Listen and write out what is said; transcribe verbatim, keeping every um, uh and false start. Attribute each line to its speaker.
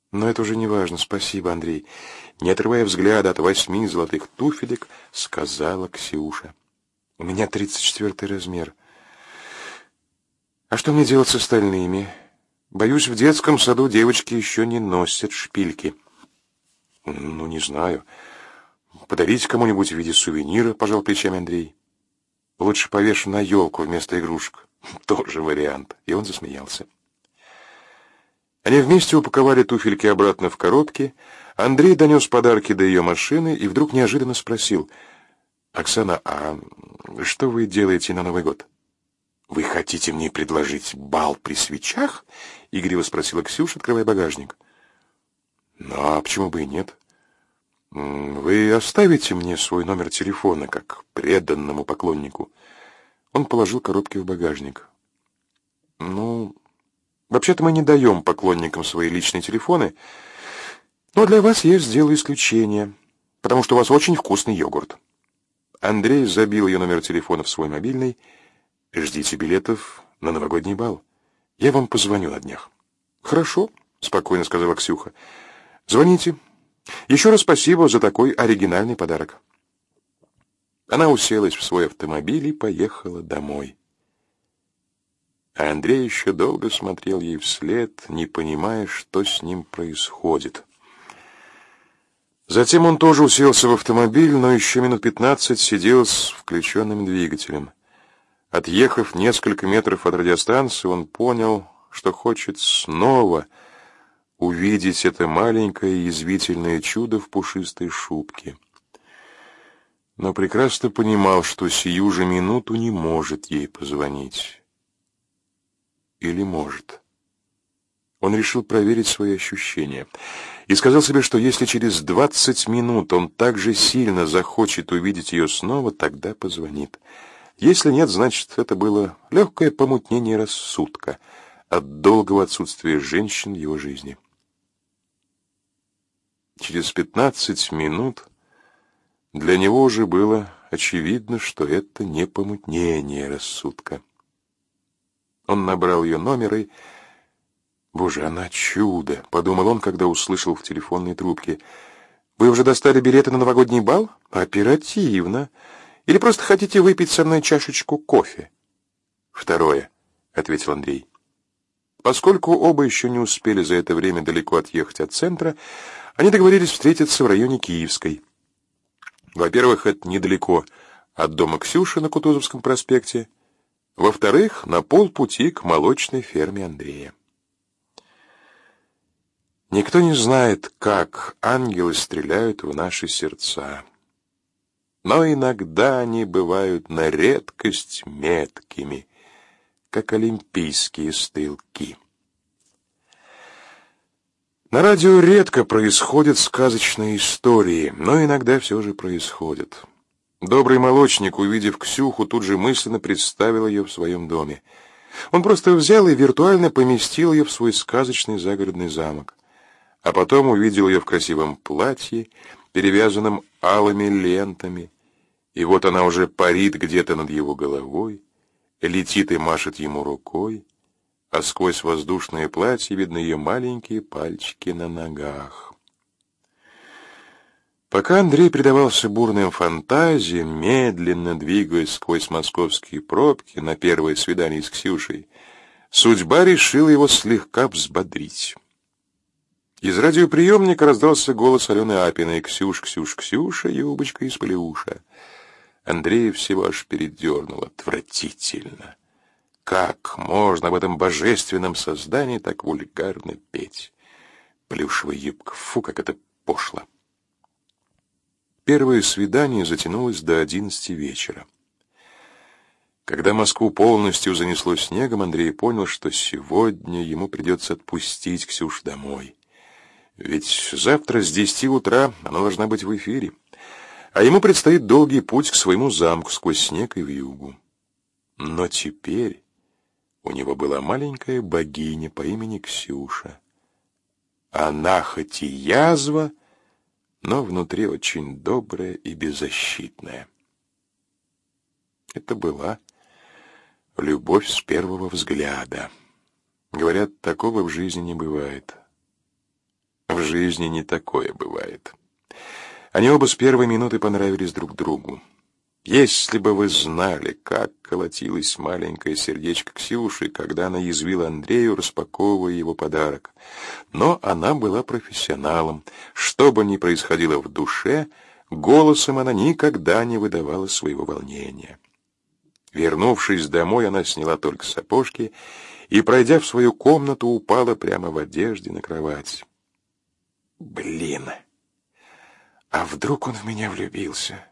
Speaker 1: Но это уже не важно. Спасибо, Андрей. Не отрывая взгляда от восьми золотых туфелек, сказала Ксюша. У меня тридцать четвертый размер. А что мне делать с остальными? Боюсь, в детском саду девочки еще не носят шпильки. Ну, не знаю. Подарите кому-нибудь в виде сувенира, пожал плечами Андрей. Лучше повешу на елку вместо игрушек. Тоже вариант. И он засмеялся. Они вместе упаковали туфельки обратно в коробки. Андрей донес подарки до ее машины и вдруг неожиданно спросил: «Оксана, а что вы делаете на Новый год?» «Вы хотите мне предложить бал при свечах?» — игриво спросила Ксюша, открывая багажник. «Ну, а почему бы и нет? Вы оставите мне свой номер телефона, как преданному поклоннику?» Он положил коробки в багажник. «Ну, вообще-то мы не даем поклонникам свои личные телефоны, но для вас я сделаю исключение, потому что у вас очень вкусный йогурт». Андрей забил ее номер телефона в свой мобильный. «Ждите билетов на новогодний бал. Я вам позвоню на днях». «Хорошо», — спокойно сказала Ксюха. «Звоните. Еще раз спасибо за такой оригинальный подарок». Она уселась в свой автомобиль и поехала домой. А Андрей еще долго смотрел ей вслед, не понимая, что с ним происходит. Затем он тоже уселся в автомобиль, но еще минут пятнадцать сидел с включенным двигателем. Отъехав несколько метров от радиостанции, он понял, что хочет снова увидеть это маленькое язвительное чудо в пушистой шубке. Но прекрасно понимал, что сию же минуту не может ей позвонить. Или может. Он решил проверить свои ощущения и сказал себе, что если через двадцать минут он так же сильно захочет увидеть ее снова, тогда позвонит. Если нет, значит, это было легкое помутнение рассудка от долгого отсутствия женщин в его жизни. Через пятнадцать минут для него уже было очевидно, что это не помутнение рассудка. Он набрал ее номер и... «Боже, она чудо!» — подумал он, когда услышал в телефонной трубке. «Вы уже достали билеты на новогодний бал? Оперативно! Или просто хотите выпить со мной чашечку кофе?» «Второе», — ответил Андрей. Поскольку оба еще не успели за это время далеко отъехать от центра, они договорились встретиться в районе Киевской. Во-первых, это недалеко от дома Ксюши на Кутузовском проспекте. Во-вторых, на полпути к молочной ферме Андрея. Никто не знает, как ангелы стреляют в наши сердца. Но иногда они бывают на редкость меткими, как олимпийские стрелки. На радио редко происходят сказочные истории, но иногда все же происходят. Добрый молочник, увидев Ксюху, тут же мысленно представил ее в своем доме. Он просто взял и виртуально поместил ее в свой сказочный загородный замок. А потом увидел ее в красивом платье, перевязанном алыми лентами, и вот она уже парит где-то над его головой, летит и машет ему рукой, а сквозь воздушное платье видны ее маленькие пальчики на ногах. Пока Андрей предавался бурным фантазиям, медленно двигаясь сквозь московские пробки на первое свидание с Ксюшей, судьба решила его слегка взбодрить. Из радиоприемника раздался голос Алены Апиной: «Ксюш, Ксюш, Ксюша, юбочка из плюша». Андрея всего аж передернуло. Отвратительно. Как можно в этом божественном создании так вульгарно петь? Плюшевая юбка. Фу, как это пошло. Первое свидание затянулось до одиннадцати вечера. Когда Москву полностью занесло снегом, Андрей понял, что сегодня ему придется отпустить Ксюшу домой. Ведь завтра с десяти утра она должна быть в эфире, а ему предстоит долгий путь к своему замку сквозь снег и вьюгу. Но теперь у него была маленькая богиня по имени Ксюша. Она хоть и язва, но внутри очень добрая и беззащитная. Это была любовь с первого взгляда. Говорят, такого в жизни не бывает. в жизни не такое бывает. Они оба с первой минуты понравились друг другу. Если бы вы знали, как колотилось маленькое сердечко Ксюши, когда она язвила Андрею, распаковывая его подарок. Но она была профессионалом. Что бы ни происходило в душе, голосом она никогда не выдавала своего волнения. Вернувшись домой, она сняла только сапожки и, пройдя в свою комнату, упала прямо в одежде на кровать. Блин, а вдруг он в меня влюбился?